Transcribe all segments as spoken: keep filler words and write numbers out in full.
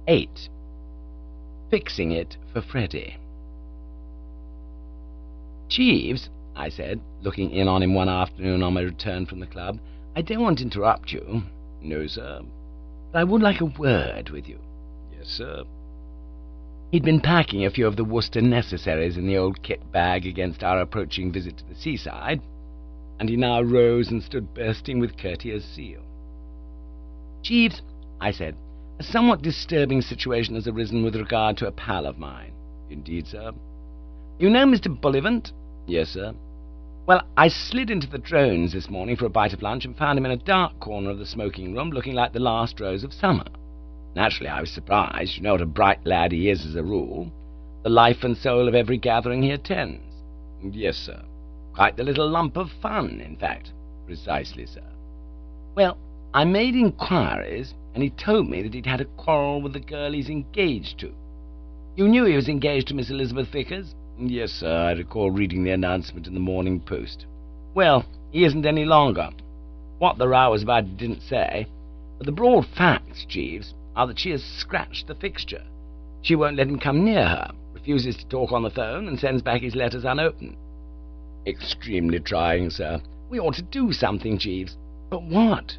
eight. Fixing it for Freddie. "Jeeves," I said, looking in on him one afternoon on my return from the club, "I don't want to interrupt you." "No, sir." "But I would like a word with you." "Yes, sir." He'd been packing a few of the Worcester necessaries in the old kit bag against our approaching visit to the seaside, and he now rose and stood bursting with courteous zeal. "Jeeves," I said, "a somewhat disturbing situation has arisen with regard to a pal of mine." "Indeed, sir." "You know Mister Bullivant?" "Yes, sir." "Well, I slid into the drones this morning for a bite of lunch and found him in a dark corner of the smoking room looking like the last rose of summer. Naturally, I was surprised. You know what a bright lad he is as a rule. The life and soul of every gathering he attends." "Yes, sir." "Quite the little lump of fun, in fact." "Precisely, sir." "Well, I made inquiries, and he told me that he'd had a quarrel with the girl he's engaged to. You knew he was engaged to Miss Elizabeth Vickers?" "Yes, sir. I recall reading the announcement in the Morning Post." "Well, he isn't any longer. What the row was about he didn't say, but the broad facts, Jeeves, are that she has scratched the fixture. She won't let him come near her, refuses to talk on the phone, and sends back his letters unopened." "Extremely trying, sir." "We ought to do something, Jeeves." "But what?"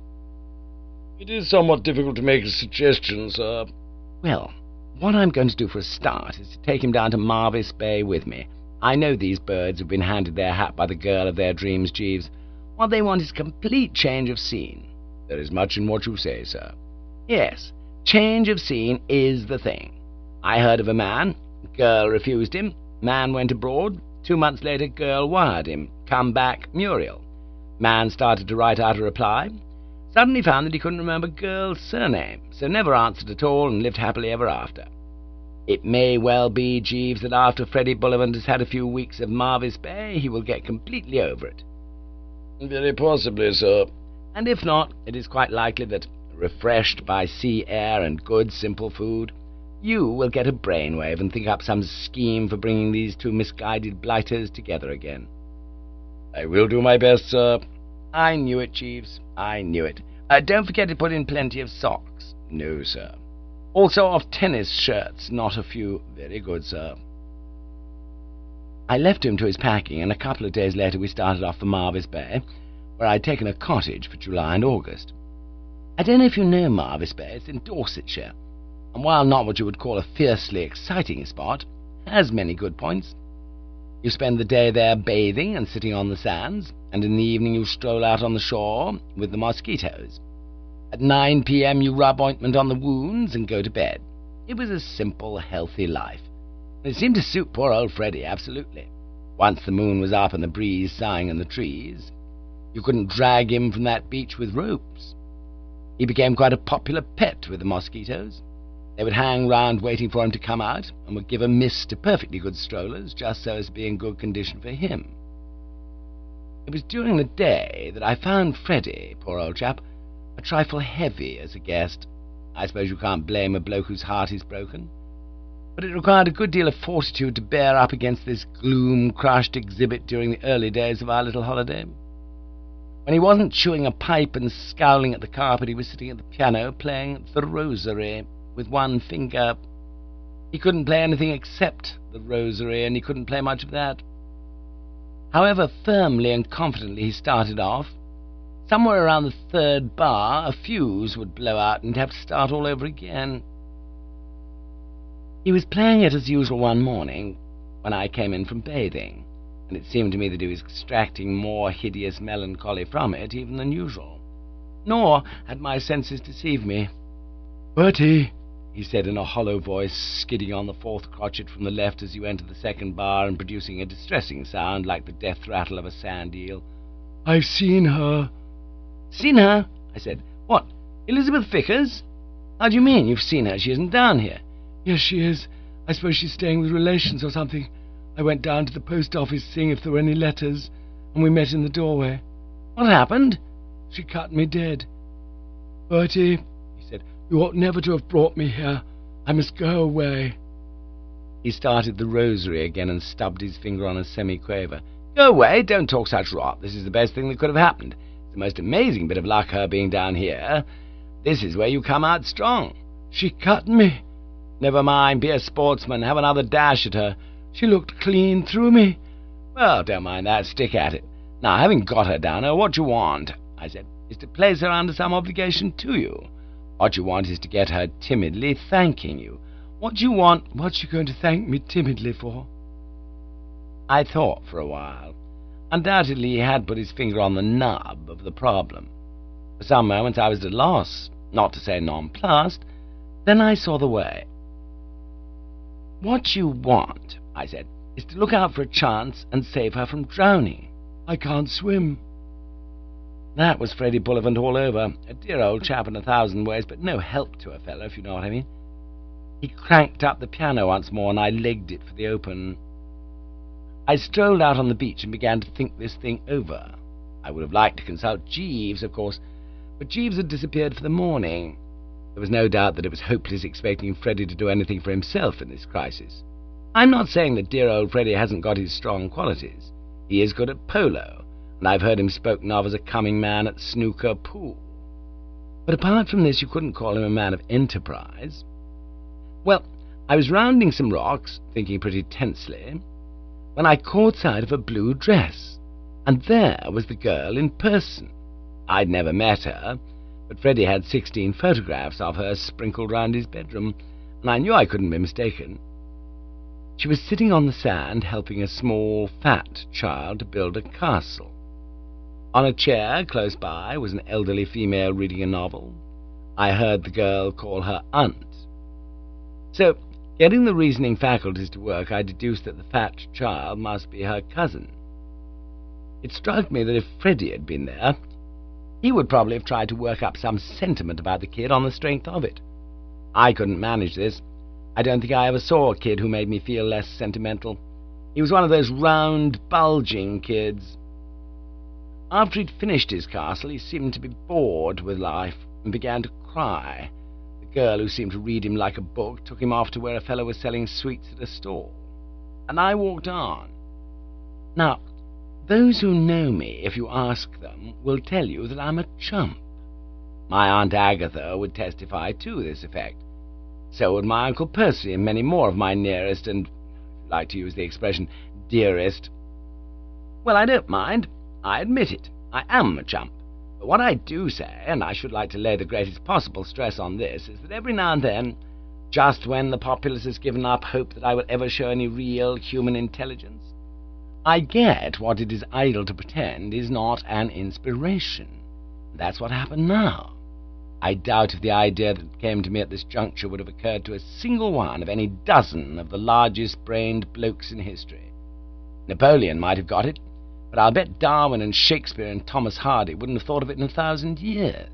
"It is somewhat difficult to make a suggestion, sir." "Well, what I'm going to do for a start is to take him down to Marvis Bay with me. I know these birds have been handed their hat by the girl of their dreams, Jeeves. What they want is complete change of scene." "There is much in what you say, sir." "Yes, change of scene is the thing. I heard of a man. Girl refused him. Man went abroad. Two months later, girl wired him. Come back, Muriel. Man started to write out a reply. Suddenly found that he couldn't remember girl's surname, so never answered at all and lived happily ever after. It may well be, Jeeves, that after Freddie Bullivant has had a few weeks of Marvis Bay, he will get completely over it." "Very possibly, sir." "And if not, it is quite likely that, refreshed by sea air and good, simple food, you will get a brainwave and think up some scheme for bringing these two misguided blighters together again." "I will do my best, sir." "I knew it, Jeeves. I knew it. Uh, don't forget to put in plenty of socks." "No, sir." "Also of tennis shirts, not a few." "Very good, sir." I left him to his packing, and a couple of days later we started off for Marvis Bay, where I'd taken a cottage for July and August. I don't know if you know Marvis Bay. It's in Dorsetshire, and while not what you would call a fiercely exciting spot, has many good points. You spend the day there bathing and sitting on the sands, and in the evening you stroll out on the shore with the mosquitoes. At nine p.m. you rub ointment on the wounds and go to bed. It was a simple, healthy life, and it seemed to suit poor old Freddie absolutely. Once the moon was up and the breeze sighing in the trees, you couldn't drag him from that beach with ropes. He became quite a popular pet with the mosquitoes. They would hang round waiting for him to come out, and would give a miss to perfectly good strollers, just so as to be in good condition for him. It was during the day that I found Freddie, poor old chap, a trifle heavy as a guest. I suppose you can't blame a bloke whose heart is broken. But it required a good deal of fortitude to bear up against this gloom-crushed exhibit during the early days of our little holiday. When he wasn't chewing a pipe and scowling at the carpet, he was sitting at the piano playing The Rosary with one finger. He couldn't play anything except The Rosary, and he couldn't play much of that. However firmly and confidently he started off, somewhere around the third bar a fuse would blow out and he'd have to start all over again. He was playing it as usual one morning when I came in from bathing, and it seemed to me that he was extracting more hideous melancholy from it even than usual. Nor had my senses deceived me. "Bertie," he said in a hollow voice, skidding on the fourth crotchet from the left as you entered the second bar and producing a distressing sound like the death rattle of a sand eel, "I've seen her." "Seen her?" I said. "What, Elizabeth Vickers? How do you mean you've seen her? She isn't down here." "Yes, she is. I suppose she's staying with relations or something. I went down to the post office seeing if there were any letters, and we met in the doorway." "What happened?" "She cut me dead." "Bertie," he said, "you ought never to have brought me here. I must go away." He started The Rosary again and stubbed his finger on a semi-quaver. "Go away? Don't talk such rot. This is the best thing that could have happened. It's the most amazing bit of luck, her being down here. This is where you come out strong." "She cut me." Never mind, be a sportsman, have another dash at her. She looked clean through me. Well, don't mind that, stick at it. Now, having got her down her, what you want, I said, is to place her under some obligation to you. What you want is to get her timidly thanking you. What you want, what's she going to thank me timidly for? I thought for a while. Undoubtedly he had put his finger on the nub of the problem. For some moments I was at a loss, not to say nonplussed. Then I saw the way. What you want, I said, is to look out for a chance and save her from drowning. I can't swim. That was Freddie Bullivant all over, a dear old chap in a thousand ways, but no help to a fellow, if you know what I mean. He cranked up the piano once more, and I legged it for the open. I strolled out on the beach and began to think this thing over. I would have liked to consult Jeeves, of course, but Jeeves had disappeared for the morning. There was no doubt that it was hopeless expecting Freddie to do anything for himself in this crisis. I'm not saying that dear old Freddie hasn't got his strong qualities. He is good at polo, and I've heard him spoken of as a coming man at snooker pool. But apart from this, you couldn't call him a man of enterprise. Well, I was rounding some rocks, thinking pretty tensely, when I caught sight of a blue dress, and there was the girl in person. I'd never met her, but Freddie had sixteen photographs of her sprinkled round his bedroom, and I knew I couldn't be mistaken. She was sitting on the sand, helping a small, fat child to build a castle. On a chair close by was an elderly female reading a novel. I heard the girl call her aunt. So, getting the reasoning faculties to work, I deduced that the fat child must be her cousin. It struck me that if Freddie had been there, he would probably have tried to work up some sentiment about the kid on the strength of it. I couldn't manage this. I don't think I ever saw a kid who made me feel less sentimental. He was one of those round, bulging kids. After he'd finished his castle, he seemed to be bored with life and began to cry. The girl, who seemed to read him like a book, took him off to where a fellow was selling sweets at a stall, and I walked on. Now, those who know me, if you ask them, will tell you that I'm a chump. My Aunt Agatha would testify to this effect. So would my Uncle Percy and many more of my nearest and, if you like to use the expression, dearest. Well, I don't mind. I admit it. I am a chump. But what I do say, and I should like to lay the greatest possible stress on this, is that every now and then, just when the populace has given up hope that I will ever show any real human intelligence, I get what it is idle to pretend is not an inspiration. That's what happened now. I doubt if the idea that came to me at this juncture would have occurred to a single one of any dozen of the largest-brained blokes in history. Napoleon might have got it, but I'll bet Darwin and Shakespeare and Thomas Hardy wouldn't have thought of it in a thousand years.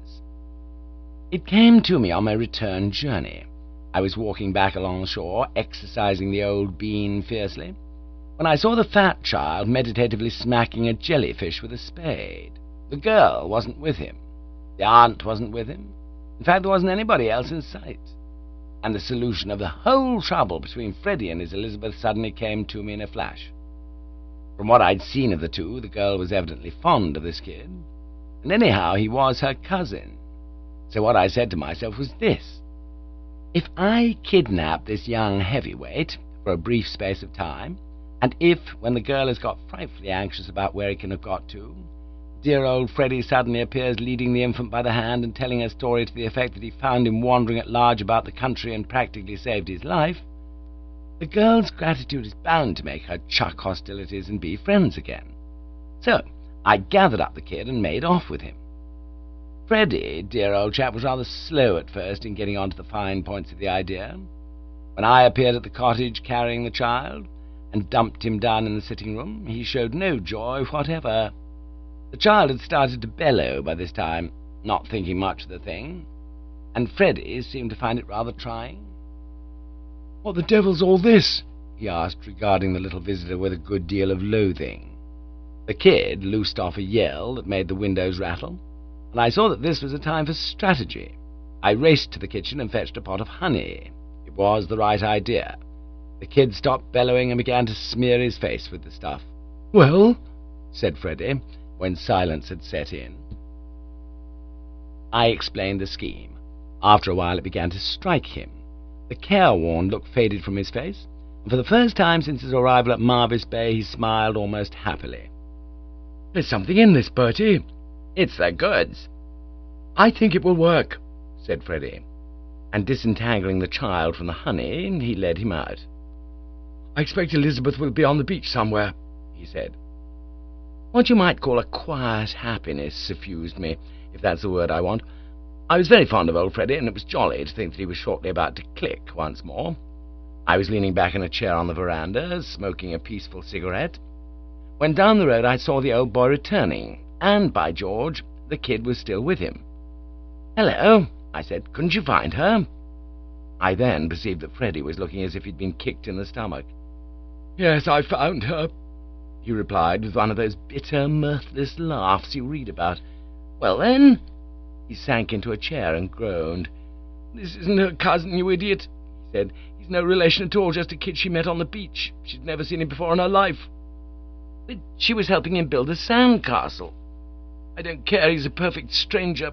It came to me on my return journey. I was walking back along shore, exercising the old bean fiercely, when I saw the fat child meditatively smacking a jellyfish with a spade. The girl wasn't with him. The aunt wasn't with him. In fact, there wasn't anybody else in sight. And the solution of the whole trouble between Freddie and his Elizabeth suddenly came to me in a flash. From what I'd seen of the two, the girl was evidently fond of this kid, and anyhow he was her cousin. So what I said to myself was this: if I kidnap this young heavyweight for a brief space of time, and if, when the girl has got frightfully anxious about where he can have got to, dear old Freddie suddenly appears leading the infant by the hand and telling a story to the effect that he found him wandering at large about the country and practically saved his life, the girl's gratitude is bound to make her chuck hostilities and be friends again. So I gathered up the kid and made off with him. Freddie, dear old chap, was rather slow at first in getting on to the fine points of the idea. When I appeared at the cottage carrying the child and dumped him down in the sitting-room, he showed no joy whatever. The child had started to bellow by this time, not thinking much of the thing, and Freddie seemed to find it rather trying. "What the devil's all this?" he asked, regarding the little visitor with a good deal of loathing. The kid loosed off a yell that made the windows rattle, and I saw that this was a time for strategy. I raced to the kitchen and fetched a pot of honey. It was the right idea. The kid stopped bellowing and began to smear his face with the stuff. "Well?" said Freddie, when silence had set in. I explained the scheme. After a while it began to strike him. The careworn look faded from his face, and for the first time since his arrival at Marvis Bay he smiled almost happily. "There's something in this, Bertie." "It's the goods." "I think it will work," said Freddie, and disentangling the child from the honey, he led him out. "I expect Elizabeth will be on the beach somewhere," he said. What you might call a quiet happiness suffused me, if that's the word I want. I was very fond of old Freddie, and it was jolly to think that he was shortly about to click once more. I was leaning back in a chair on the veranda, smoking a peaceful cigarette, when down the road I saw the old boy returning, and, by George, the kid was still with him. "Hello," I said. "Couldn't you find her?" I then perceived that Freddie was looking as if he'd been kicked in the stomach. "Yes, I found her," he replied, with one of those bitter, mirthless laughs you read about. "Well, then?" He sank into a chair and groaned. "This isn't her cousin, you idiot," he said. "He's no relation at all, just a kid she met on the beach. She'd never seen him before in her life." "But she was helping him build a sandcastle." "I don't care, he's a perfect stranger."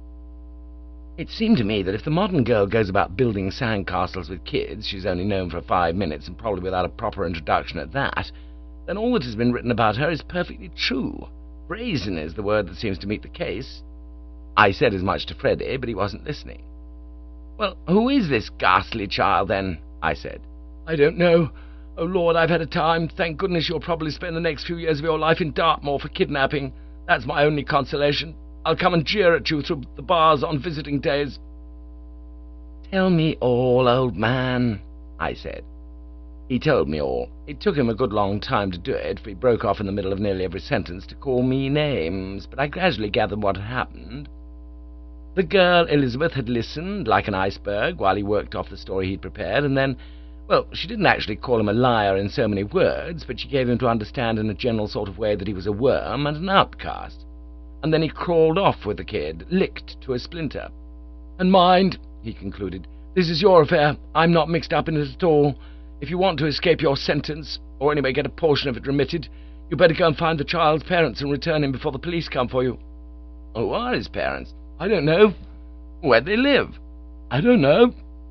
It seemed to me that if the modern girl goes about building sandcastles with kids she's only known for five minutes, and probably without a proper introduction at that, then all that has been written about her is perfectly true. Brazen is the word that seems to meet the case. I said as much to Freddie, but he wasn't listening. "Well, who is this ghastly child, then?" I said. "I don't know. Oh, Lord, I've had a time. Thank goodness you'll probably spend the next few years of your life in Dartmoor for kidnapping. That's my only consolation. I'll come and jeer at you through the bars on visiting days." "Tell me all, old man," I said. He told me all. It took him a good long time to do it, for he broke off in the middle of nearly every sentence to call me names, but I gradually gathered what had happened. The girl, Elizabeth, had listened, like an iceberg, while he worked off the story he'd prepared, and then, well, she didn't actually call him a liar in so many words, but she gave him to understand in a general sort of way that he was a worm and an outcast. And then he crawled off with the kid, licked to a splinter. "And mind," he concluded, "this is your affair. I'm not mixed up in it at all. If you want to escape your sentence, or anyway get a portion of it remitted, you better go and find the child's parents and return him before the police come for you." "Who are his parents?" "I don't know." "Where'd they live?" "I don't know."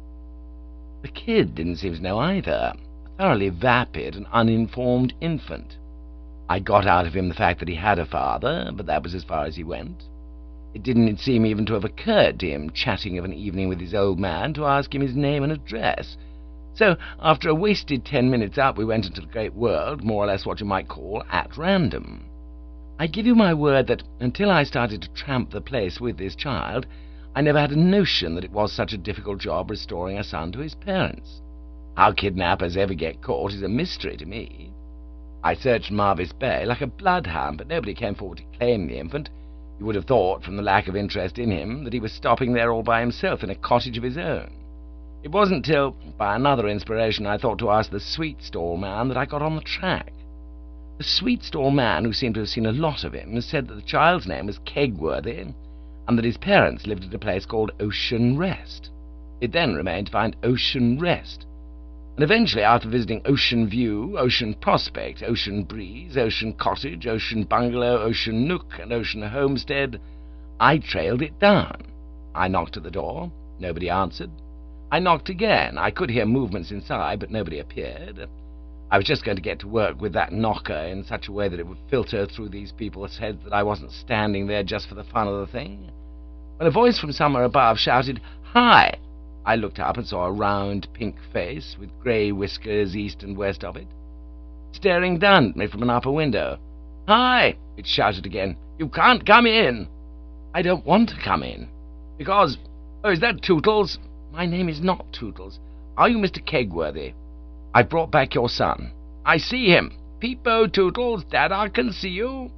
The kid didn't seem to know either, a thoroughly vapid and uninformed infant. I got out of him the fact that he had a father, but that was as far as he went. It didn't seem even to have occurred to him, chatting of an evening with his old man, to ask him his name and address. So, after a wasted ten minutes up, we went into the great world, more or less what you might call at random. I give you my word that, until I started to tramp the place with this child, I never had a notion that it was such a difficult job restoring a son to his parents. How kidnappers ever get caught is a mystery to me. I searched Marvis Bay like a bloodhound, but nobody came forward to claim the infant. You would have thought, from the lack of interest in him, that he was stopping there all by himself in a cottage of his own. It wasn't till, by another inspiration, I thought to ask the sweet stall man that I got on the track. The sweet stall man, who seemed to have seen a lot of him, said that the child's name was Kegworthy, and that his parents lived at a place called Ocean Rest. It then remained to find Ocean Rest, and eventually, after visiting Ocean View, Ocean Prospect, Ocean Breeze, Ocean Cottage, Ocean Bungalow, Ocean Nook, and Ocean Homestead, I trailed it down. I knocked at the door. Nobody answered. I knocked again. I could hear movements inside, but nobody appeared. I was just going to get to work with that knocker in such a way that it would filter through these people's heads that I wasn't standing there just for the fun of the thing, when a voice from somewhere above shouted, "Hi!" I looked up and saw a round, pink face with grey whiskers east and west of it, staring down at me from an upper window. "Hi!" it shouted again. "You can't come in." "I don't want to come in." "Because... Oh, is that Tootles?" "My name is not Tootles. Are you Mister Kegworthy? I've brought back your son." "I see him. Peep-o, Tootles, Dada can see you."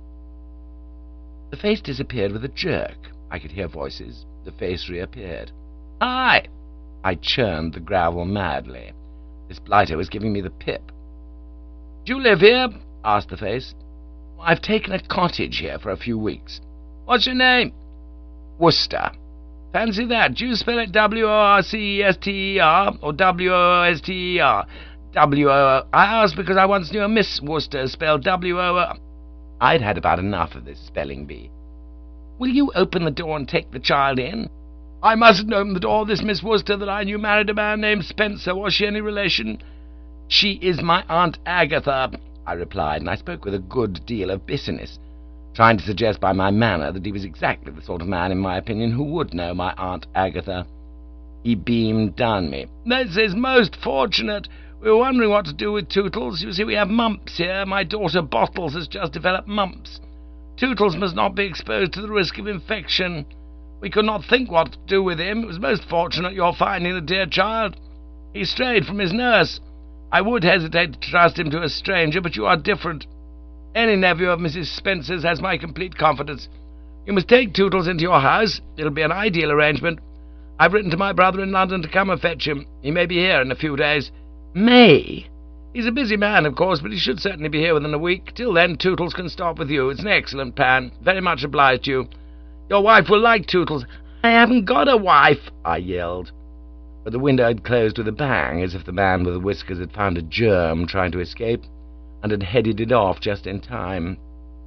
The face disappeared with a jerk. I could hear voices. The face reappeared. "Hi!" I churned the gravel madly. This blighter was giving me the pip. "Do you live here?" asked the face. "I've taken a cottage here for a few weeks." "What's your name?" "Worcester." "Fancy that. Do you spell it W O R C E S T E R or W O O S T E R? W O O... I asked because I once knew a Miss Worcester spelled W O O... I'd had about enough of this spelling bee. "Will you open the door and take the child in?" I mustn't open the door. This Miss Worcester that I knew married a man named Spencer. Was she any relation?" "She is my Aunt Agatha," I replied, and I spoke with a good deal of bitterness, trying to suggest by my manner that he was exactly the sort of man, in my opinion, who would know my Aunt Agatha. He beamed down me. "This is most fortunate. We were wondering what to do with Tootles. You see, we have mumps here. My daughter Bottles has just developed mumps. Tootles must not be exposed to the risk of infection. We could not think what to do with him. It was most fortunate your finding the dear child. He strayed from his nurse. I would hesitate to trust him to a stranger, but you are different. Any nephew of Missus Spencer's has my complete confidence. You must take Tootles into your house. It'll be an ideal arrangement. I've written to my brother in London to come and fetch him. He may be here in a few days." "May?" "He's a busy man, of course, but he should certainly be here within a week. Till then, Tootles can stop with you. It's an excellent plan. Very much obliged to you. Your wife will like Tootles." "I haven't got a wife," I yelled. But the window had closed with a bang, as if the man with the whiskers had found a germ trying to escape, and had headed it off just in time.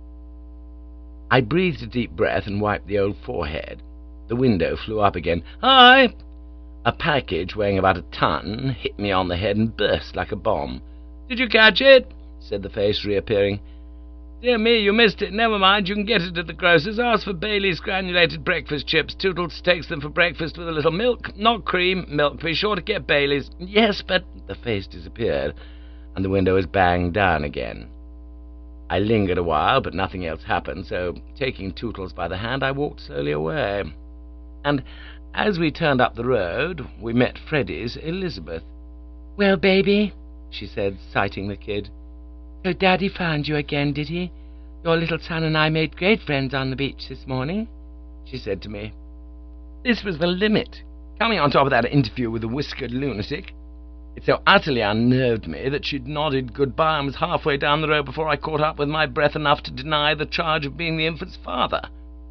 I breathed a deep breath and wiped the old forehead. The window flew up again. "Hi!" A package weighing about a ton hit me on the head and burst like a bomb. "Did you catch it?" said the face, reappearing. "Dear me, you missed it. Never mind, you can get it at the grocer's. Ask for Bailey's granulated breakfast chips. Tootles takes them for breakfast with a little milk. Not cream, milk. Be sure to get Bailey's." "Yes, but—" The face disappeared, and the window was banged down again. I lingered a while, but nothing else happened, so, taking Tootles by the hand, I walked slowly away. And as we turned up the road, we met Freddy's Elizabeth. "Well, baby," she said, citing the kid. "So Daddy found you again, did he? Your little son and I made great friends on the beach this morning," she said to me. This was the limit, coming on top of that interview with the whiskered lunatic. It so utterly unnerved me that she'd nodded goodbye and was halfway down the road before I caught up with my breath enough to deny the charge of being the infant's father.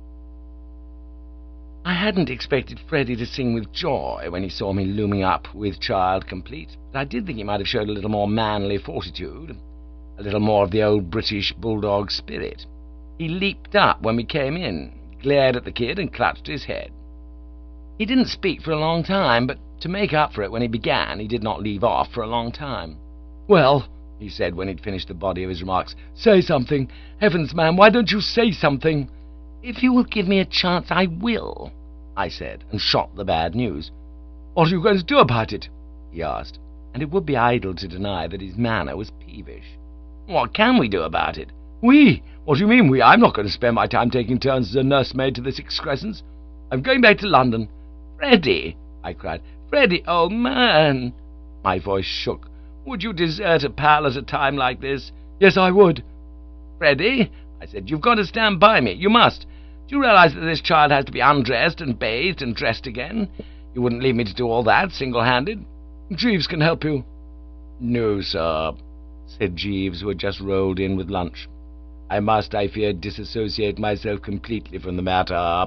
I hadn't expected Freddy to sing with joy when he saw me looming up with child complete, but I did think he might have showed a little more manly fortitude, a little more of the old British bulldog spirit. He leaped up when we came in, glared at the kid and clutched his head. He didn't speak for a long time, but to make up for it when he began, he did not leave off for a long time. "Well," he said when he'd finished the body of his remarks, "say something. Heavens, man, why don't you say something?" "If you will give me a chance, I will," I said, and shot the bad news. "What are you going to do about it?" he asked, and it would be idle to deny that his manner was peevish. "What can we do about it?" "We? What do you mean, we? I'm not going to spend my time taking turns as a nursemaid to this excrescence. I'm going back to London." "Freddy!" I cried. "Freddy, old man!" My voice shook. "Would you desert a pal at a time like this?" "Yes, I would." "Freddy," I said, "you've got to stand by me. You must. Do you realize that this child has to be undressed and bathed and dressed again? You wouldn't leave me to do all that single-handed?" "Jeeves can help you." "No, sir," said Jeeves, who had just rolled in with lunch. "I must, I fear, disassociate myself completely from the matter."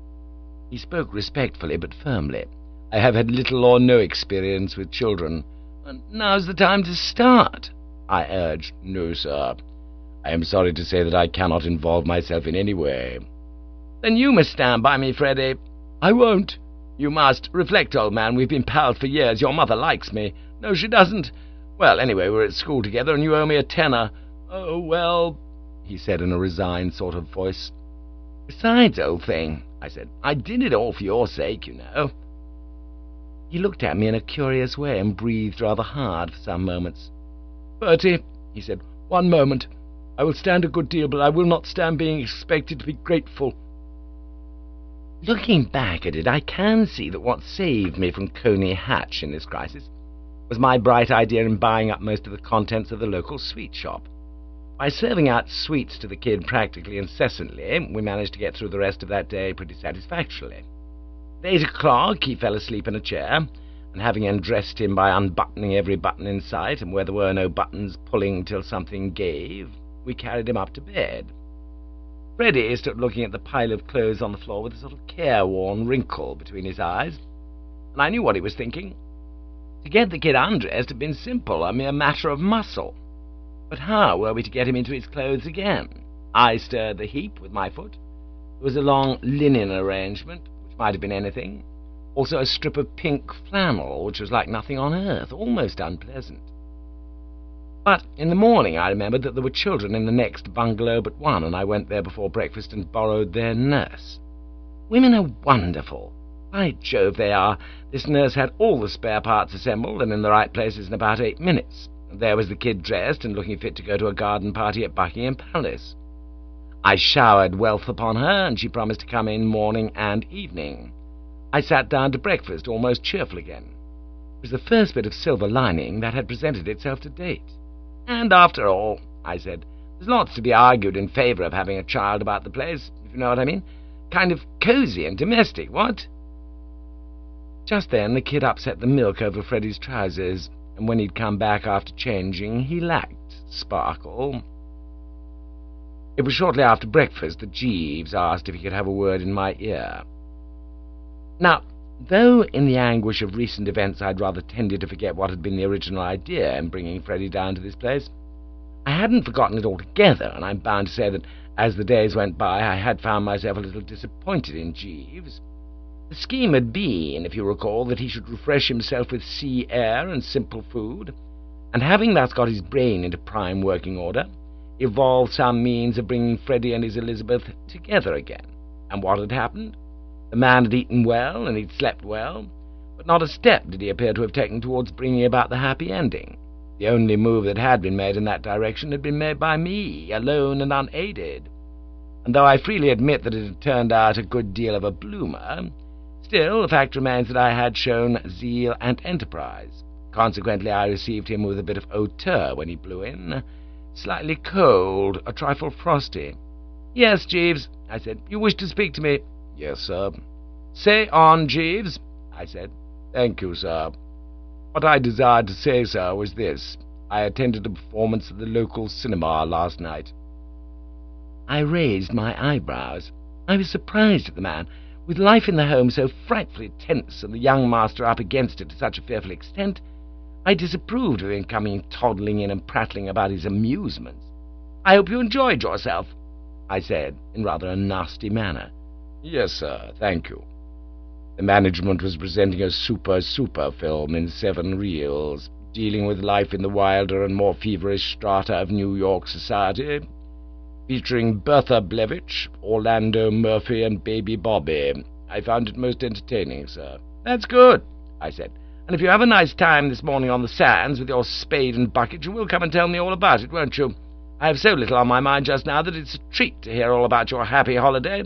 He spoke respectfully but firmly. "I have had little or no experience with children." "And now's the time to start," I urged. "No, sir. I am sorry to say that I cannot involve myself in any way." "Then you must stand by me, Freddy." "I won't." "You must. Reflect, old man. We've been pals for years. Your mother likes me." "No, she doesn't." "Well, anyway, we're at school together, and you owe me a tenner." "Oh, well," he said in a resigned sort of voice. "Besides, old thing," I said, "I did it all for your sake, you know." He looked at me in a curious way and breathed rather hard for some moments. "Bertie," he said, "one moment. I will stand a good deal, but I will not stand being expected to be grateful." Looking back at it, I can see that what saved me from Coney Hatch in this crisis was my bright idea in buying up most of the contents of the local sweet shop. By serving out sweets to the kid practically incessantly, we managed to get through the rest of that day pretty satisfactorily. At eight o'clock he fell asleep in a chair, and having undressed him by unbuttoning every button in sight, and where there were no buttons pulling till something gave, we carried him up to bed. Freddy stood looking at the pile of clothes on the floor with a sort of careworn wrinkle between his eyes, and I knew what he was thinking. To get the kid undressed had been simple, a mere matter of muscle. But how were we to get him into his clothes again? I stirred the heap with my foot. It was a long linen arrangement, which might have been anything. Also a strip of pink flannel, which was like nothing on earth, almost unpleasant. But in the morning I remembered that there were children in the next bungalow but one, and I went there before breakfast and borrowed their nurse. Women are wonderful. By Jove, they are. This nurse had all the spare parts assembled and in the right places in about eight minutes. There was the kid dressed and looking fit to go to a garden party at Buckingham Palace. I showered wealth upon her, and she promised to come in morning and evening. I sat down to breakfast almost cheerful again. It was the first bit of silver lining that had presented itself to date. And after all, I said, there's lots to be argued in favour of having a child about the place, if you know what I mean. Kind of cosy and domestic, what? Just then the kid upset the milk over Freddie's trousers, and when he'd come back after changing, he lacked sparkle. It was shortly after breakfast that Jeeves asked if he could have a word in my ear. Now, though in the anguish of recent events I'd rather tended to forget what had been the original idea in bringing Freddie down to this place, I hadn't forgotten it altogether, and I'm bound to say that as the days went by I had found myself a little disappointed in Jeeves. The scheme had been, if you recall, that he should refresh himself with sea air and simple food, and having thus got his brain into prime working order, evolve some means of bringing Freddie and his Elizabeth together again. And what had happened? The man had eaten well, and he'd slept well, but not a step did he appear to have taken towards bringing about the happy ending. The only move that had been made in that direction had been made by me, alone and unaided. And though I freely admit that it had turned out a good deal of a bloomer, still the fact remains that I had shown zeal and enterprise. Consequently, I received him with a bit of hauteur when he blew in, slightly cold, a trifle frosty. "Yes, Jeeves," I said, "you wish to speak to me?" "Yes, sir." "Say on, Jeeves," I said. "Thank you, sir. What I desired to say, sir, was this. I attended a performance at the local cinema last night." I raised my eyebrows. I was surprised at the man. With life in the home so frightfully tense and the young master up against it to such a fearful extent, I disapproved of him coming toddling in and prattling about his amusements. "I hope you enjoyed yourself," I said, in rather a nasty manner. "Yes, sir, thank you." The management was presenting a super-super film in seven reels, dealing with life in the wilder and more feverish strata of New York society, featuring Bertha Blevitch, Orlando Murphy, and Baby Bobby. I found it most entertaining, sir. "That's good," I said. "And if you have a nice time this morning on the sands with your spade and bucket, you will come and tell me all about it, won't you? I have so little on my mind just now that it's a treat to hear all about your happy holiday."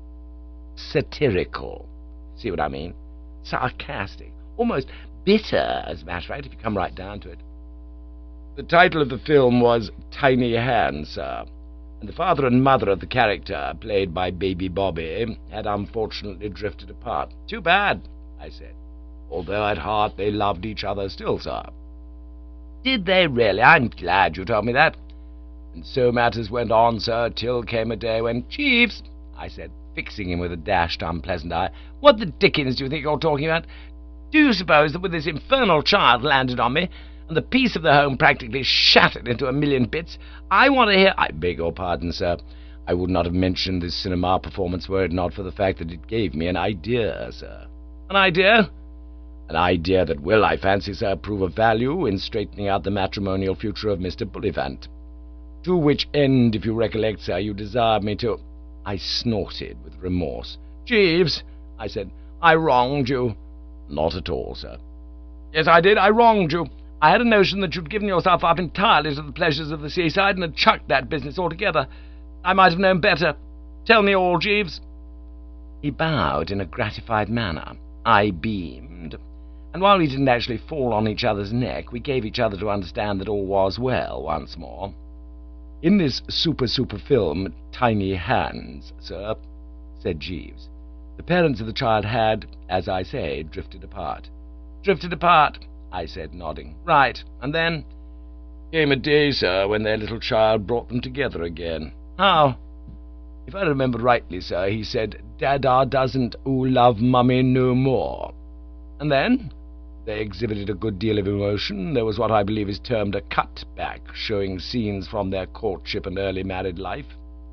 Satirical. See what I mean? Sarcastic. Almost bitter, as a matter of fact, if you come right down to it. The title of the film was Tiny Hands, sir, and the father and mother of the character, played by Baby Bobby, had unfortunately drifted apart. "Too bad," I said, "although at heart they loved each other still, sir." "Did they really? I'm glad you told me that." And so matters went on, sir, till came a day when— "Jeeves," I said, fixing him with a dashed unpleasant eye, "what the dickens do you think you're talking about? Do you suppose that with this infernal child landed on me, and the peace of the home practically shattered into a million bits, I want to hear—" "I beg your pardon, sir. I would not have mentioned this cinema performance were it not for the fact that it gave me an idea, sir." "An idea?" "An idea that will, I fancy, sir, prove of value in straightening out the matrimonial future of Mister Bullivant. To which end, if you recollect, sir, you desired me to—" I snorted with remorse. "Jeeves," I said, "I wronged you." "Not at all, sir." "Yes, I did. I wronged you. I had a notion that you'd given yourself up entirely to the pleasures of the seaside and had chucked that business altogether. I might have known better. Tell me all, Jeeves." He bowed in a gratified manner. I beamed, and while we didn't actually fall on each other's neck, we gave each other to understand that all was well once more. "In this super-super film, Tiny Hands, sir," said Jeeves, "the parents of the child had, as I say, drifted apart." "Drifted apart," I said, nodding. "Right, and then?" "Came a day, sir, when their little child brought them together again." "How?" "If I remember rightly, sir, he said, 'Dada doesn't oo love mummy no more.' And then?" "They exhibited a good deal of emotion. There was what I believe is termed a cut-back, showing scenes from their courtship and early married life."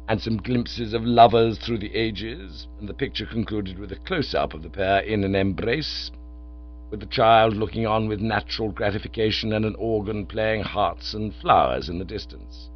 and some glimpses of lovers through the ages, and the picture concluded with a close-up of the pair in an embrace, with the child looking on with natural gratification and an organ playing hearts and flowers in the distance.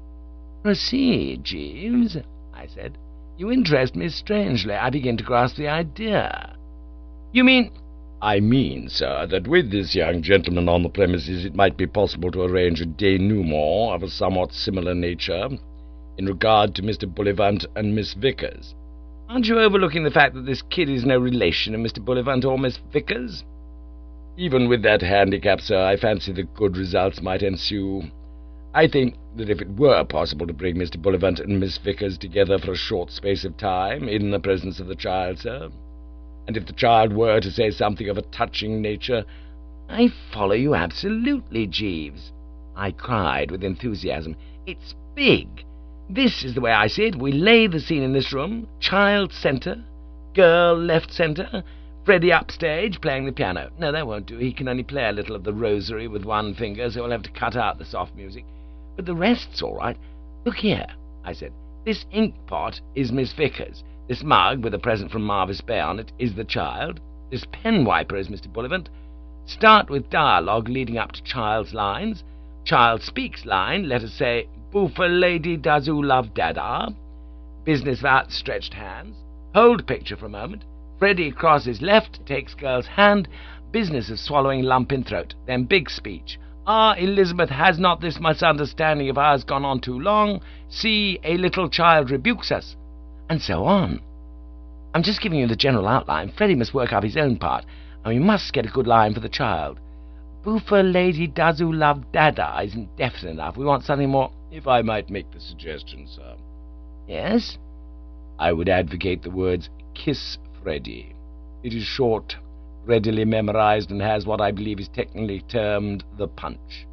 "Proceed, Jeeves," I said. "You interest me strangely. I begin to grasp the idea." "You mean—" "I mean, sir, that with this young gentleman on the premises it might be possible to arrange a denouement of a somewhat similar nature in regard to Mister Bullivant and Miss Vickers." "Aren't you overlooking the fact that this kid is no relation of Mister Bullivant or Miss Vickers?" "Even with that handicap, sir, I fancy that good results might ensue. I think that if it were possible to bring Mister Bullivant and Miss Vickers together for a short space of time, in the presence of the child, sir, and if the child were to say something of a touching nature—" "I follow you absolutely, Jeeves," I cried with enthusiasm. "It's big. This is the way I see it. We lay the scene in this room, child centre, girl left centre, Freddie upstage playing the piano. No, that won't do. He can only play a little of the rosary with one finger, so we'll have to cut out the soft music. But the rest's all right. Look here," I said. "This ink pot is Miss Vickers. This mug, with a present from Marvis Bay on it, is the child. This pen wiper is Mister Bullivant. Start with dialogue leading up to child's lines. Child speaks line, let us say, 'Boofer lady, does oo love dada?' Business of outstretched hands. Hold picture for a moment. Freddie crosses left, takes girl's hand. Business of swallowing lump in throat. Then big speech. 'Ah, Elizabeth, has not this misunderstanding of ours gone on too long? See, a little child rebukes us.' And so on. I'm just giving you the general outline. Freddie must work up his own part, and we must get a good line for the child. 'Boofer lady, does oo love dada?' isn't definite enough. We want something more—" "If I might make the suggestion, sir." "Yes?" "I would advocate the words, 'Kiss Freddie.' It is short, readily memorized, and has what I believe is technically termed the punch."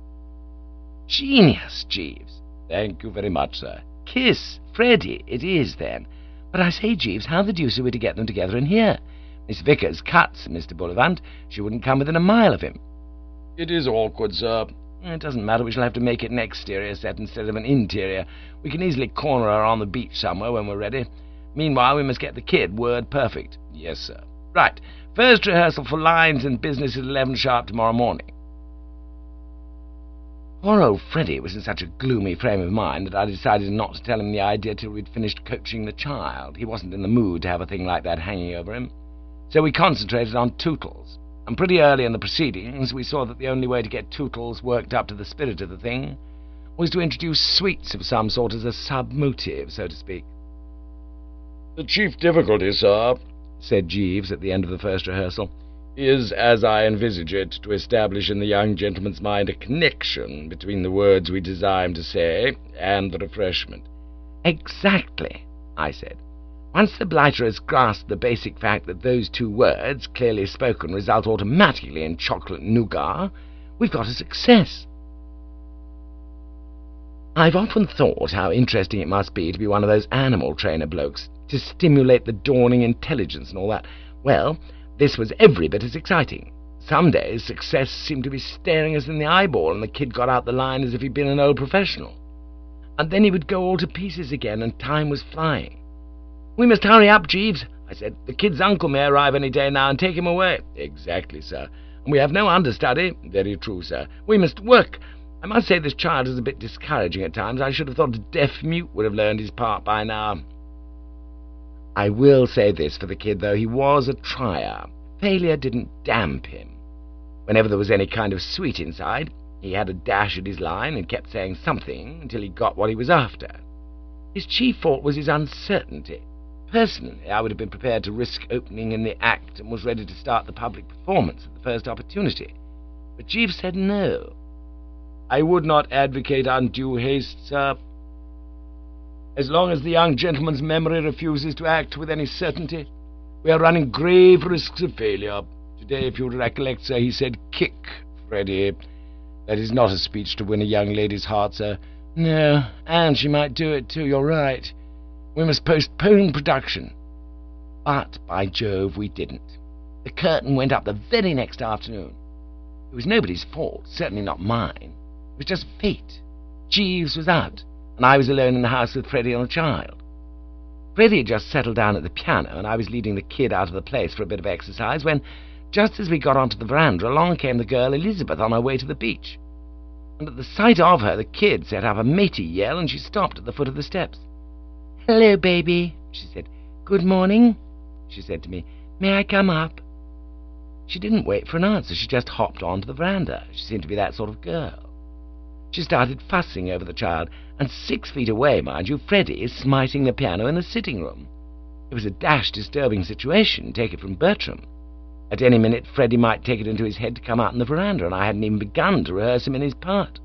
"Genius, Jeeves." "Thank you very much, sir." "Kiss Freddie it is, then. But I say, Jeeves, how the deuce are we to get them together in here? Miss Vickers cuts Mister Bullivant. She wouldn't come within a mile of him." "It is awkward, sir." "It doesn't matter. We shall have to make it an exterior set instead of an interior. We can easily corner her on the beach somewhere when we're ready. Meanwhile, we must get the kid word perfect." "Yes, sir." "Right. First rehearsal for lines and business at eleven sharp tomorrow morning." Poor old Freddie was in such a gloomy frame of mind that I decided not to tell him the idea till we'd finished coaching the child. He wasn't in the mood to have a thing like that hanging over him. So we concentrated on Tootles, and pretty early in the proceedings we saw that the only way to get Tootles worked up to the spirit of the thing was to introduce sweets of some sort as a sub-motive, so to speak. "The chief difficulty, sir," said Jeeves at the end of the first rehearsal, "is, as I envisage it, to establish in the young gentleman's mind a connection between the words we design to say and the refreshment." "Exactly," I said. "Once the blighter has grasped the basic fact that those two words, clearly spoken, result automatically in chocolate nougat, we've got a success." I've often thought how interesting it must be to be one of those animal trainer blokes, to stimulate the dawning intelligence and all that. Well, this was every bit as exciting. Some days success seemed to be staring us in the eyeball, and the kid got out the line as if he'd been an old professional. And then he would go all to pieces again, and time was flying. "We must hurry up, Jeeves," I said. "The kid's uncle may arrive any day now and take him away." "Exactly, sir." "And we have no understudy." "Very true, sir." "We must work. I must say this child is a bit discouraging at times. I should have thought a deaf-mute would have learned his part by now." I will say this for the kid, though. He was a trier. Failure didn't damp him. Whenever there was any kind of sweet inside, he had a dash at his line and kept saying something until he got what he was after. His chief fault was his uncertainty. Personally, I would have been prepared to risk opening in the act and was ready to start the public performance at the first opportunity. But Jeeves said no. "I would not advocate undue haste, sir. As long as the young gentleman's memory refuses to act with any certainty, we are running grave risks of failure. Today, if you recollect, sir, he said, 'Kick, Freddie.' That is not a speech to win a young lady's heart, sir." "No, and she might do it too, you're right. We must postpone production." But, by Jove, we didn't. The curtain went up the very next afternoon. It was nobody's fault, certainly not mine. It was just fate. Jeeves was out. and I was alone in the house with Freddie and the child. Freddie had just settled down at the piano, and I was leading the kid out of the place for a bit of exercise, when, just as we got onto the veranda, along came the girl Elizabeth on her way to the beach. And at the sight of her, the kid set up a matey yell, and she stopped at the foot of the steps. "Hello, baby," she said. "Good morning," she said to me. "May I come up?" She didn't wait for an answer. She just hopped onto the veranda. She seemed to be that sort of girl. She started fussing over the child, and six feet away, mind you, Freddie is smiting the piano in the sitting room. It was a dashed disturbing situation, take it from Bertram. At any minute, Freddie might take it into his head to come out on the veranda, and I hadn't even begun to rehearse him in his part.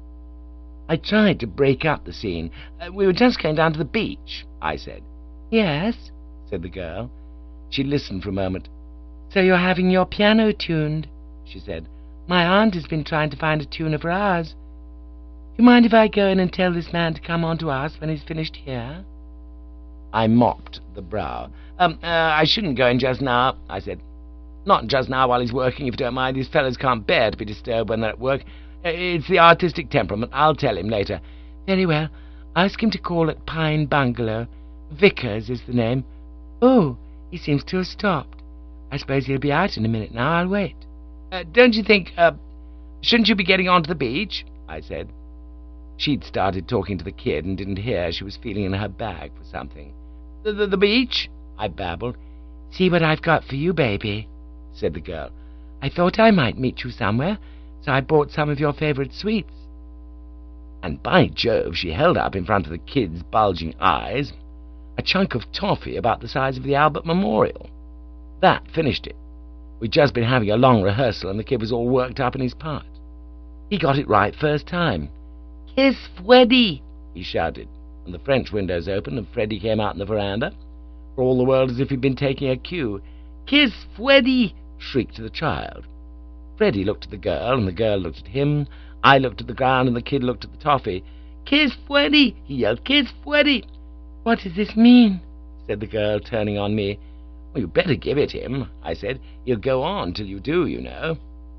I tried to break up the scene. Uh, we were just going down to the beach, I said. "Yes," said the girl. She listened for a moment. "So you're having your piano tuned," she said. "My aunt has been trying to find a tuner for ours. Do you mind if I go in and tell this man to come on to us when he's finished here?" I mopped the brow. Um, uh, I shouldn't go in just now, I said. "Not just now while he's working, if you don't mind. These fellows can't bear to be disturbed when they're at work. It's the artistic temperament. I'll tell him later." "Very well. Ask him to call at Pine Bungalow. Vickers is the name. Oh, he seems to have stopped. I suppose he'll be out in a minute now. I'll wait." Uh, don't you think, uh, shouldn't you be getting on to the beach?" I said. She'd started talking to the kid and didn't hear. She was feeling in her bag for something. The, the, the beach?" I babbled. "See what I've got for you, baby," said the girl. "I thought I might meet you somewhere, so I bought some of your favourite sweets." And by Jove, she held up in front of the kid's bulging eyes a chunk of toffee about the size of the Albert Memorial. That finished it. We'd just been having a long rehearsal, and the kid was all worked up in his part. He got it right first time. "Kiss Freddie," he shouted, and the French windows opened, and Freddie came out on the veranda, for all the world as if he'd been taking a cue. "Kiss Freddie," shrieked the child. Freddie looked at the girl, and the girl looked at him. I looked at the ground, and the kid looked at the toffee. "Kiss Freddie," he yelled. "Kiss Freddie." "What does this mean?" said the girl, turning on me. "Well, you better give it him," I said. "He'll go on till you do, you know."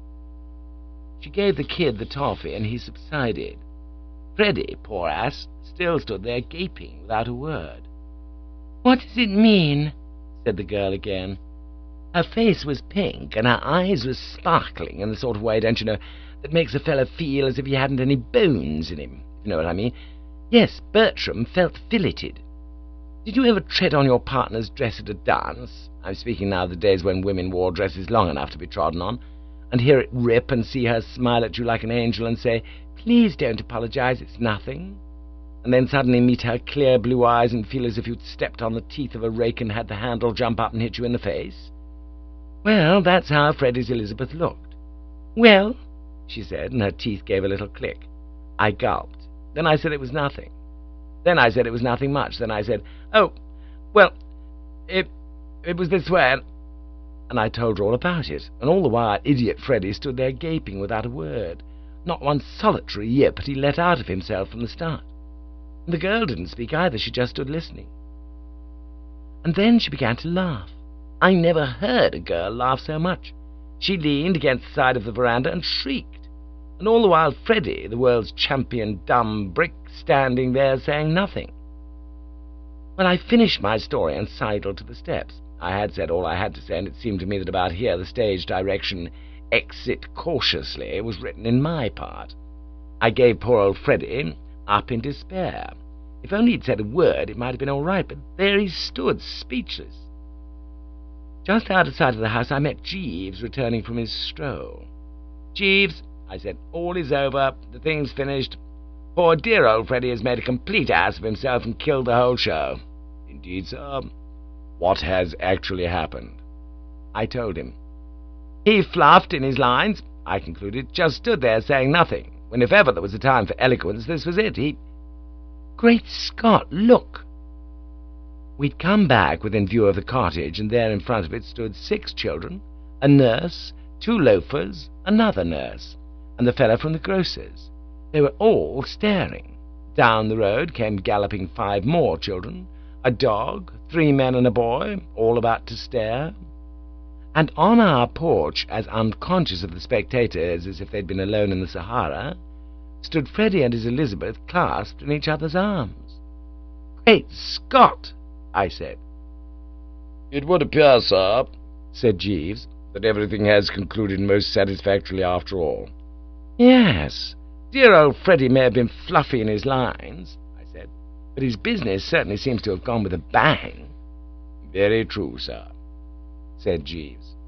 She gave the kid the toffee, and he subsided. Freddie, poor ass, still stood there gaping without a word. "What does it mean?" said the girl again. Her face was pink, and her eyes were sparkling in the sort of way, don't you know, that makes a fellow feel as if he hadn't any bones in him, if you know what I mean. Yes, Bertram felt filleted. Did you ever tread on your partner's dress at a dance? I'm speaking now of the days when women wore dresses long enough to be trodden on, and hear it rip and see her smile at you like an angel and say, "Please don't apologize, it's nothing," and then suddenly meet her clear blue eyes and feel as if you'd stepped on the teeth of a rake and had the handle jump up and hit you in the face? Well, that's how Freddie's Elizabeth looked. "Well," she said, and her teeth gave a little click. I gulped. Then I said it was nothing. Then I said it was nothing much. Then I said, "Oh, well, it, it was this way," and I told her all about it, and all the while idiot Freddie stood there gaping without a word. Not one solitary yip had he let out of himself from the start. And the girl didn't speak either. She just stood listening. And then she began to laugh. I never heard a girl laugh so much. She leaned against the side of the veranda and shrieked, and all the while Freddie, the world's champion dumb brick, standing there saying nothing. Well, I finished my story and sidled to the steps. I had said all I had to say, and it seemed to me that about here the stage direction, "Exit cautiously," was written in my part. I gave poor old Freddie up in despair. If only he'd said a word, it might have been all right, but there he stood, speechless. Just out of sight of the house, I met Jeeves returning from his stroll. "Jeeves," I said, "all is over. The thing's finished. Poor dear old Freddie has made a complete ass of himself and killed the whole show." "Indeed, sir." "What has actually happened?" I told him. "He fluffed in his lines," I concluded, "just stood there saying nothing, when if ever there was a time for eloquence, this was it. He... Great Scott, look!" We'd come back within view of the cottage, and there in front of it stood six children, a nurse, two loafers, another nurse, and the fellow from the grocer's. They were all staring. Down the road came galloping five more children, a dog, three men and a boy, all about to stare. And on our porch, as unconscious of the spectators as if they'd been alone in the Sahara, stood Freddie and his Elizabeth clasped in each other's arms. "Great Scott!" I said. "It would appear, sir," said Jeeves, "that everything has concluded most satisfactorily after all." "Yes, dear old Freddie may have been fluffy in his lines," I said, "but his business certainly seems to have gone with a bang." "Very true, sir," said Jeeves.